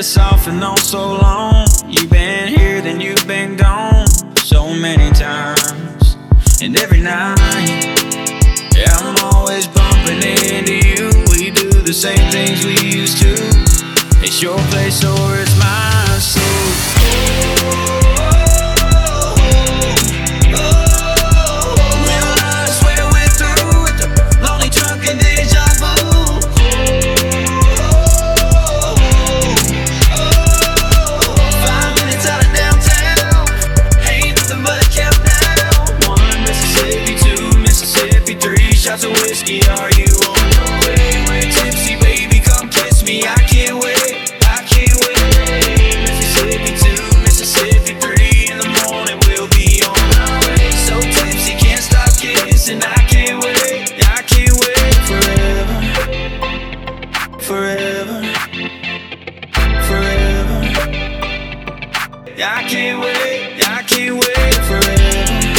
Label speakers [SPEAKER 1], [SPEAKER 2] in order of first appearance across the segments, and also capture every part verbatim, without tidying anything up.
[SPEAKER 1] this off and on so long. You've been here, then you've been gone so many times, and every night, yeah, I'm always bumping into you. We do the same things we used to. It's your place or it's mine, so shots of whiskey, are you on your way? We're tipsy, baby, come kiss me. I can't wait, I can't wait. Mississippi two, Mississippi three, in the morning we'll be on our way. So tipsy, can't stop kissing. I can't wait, I can't wait. Forever, forever, forever. I can't wait, I can't wait. Forever.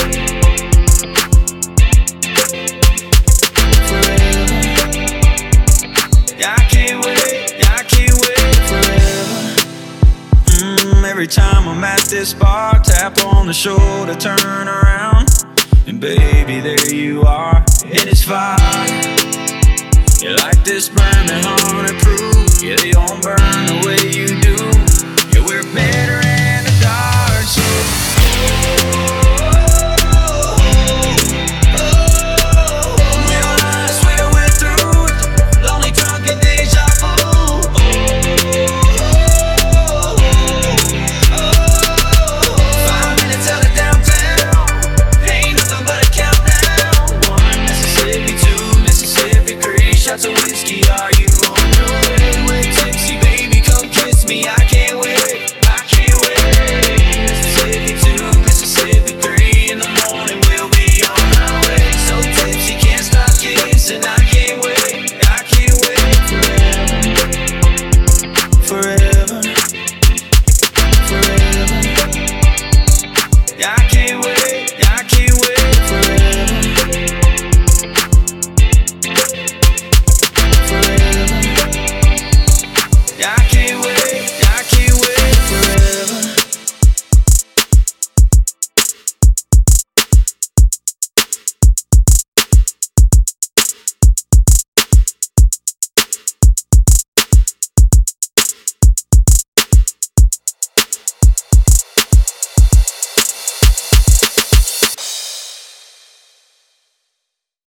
[SPEAKER 1] Every time I'm at this bar, tap on the shoulder, turn around, and baby, there you are, and it's fire. You like this burning honey proof, yeah, they don't burn the way you do. Yeah, we're better in the dark, so shots of whiskey, are you on your way? We're tipsy, baby, come kiss me. I can't wait, I can't wait. Mississippi two, Mississippi three, in the morning we'll be on our way. So tipsy, can't stop kissing. I can't wait, I can't wait. Forever, forever, forever. I can't wait.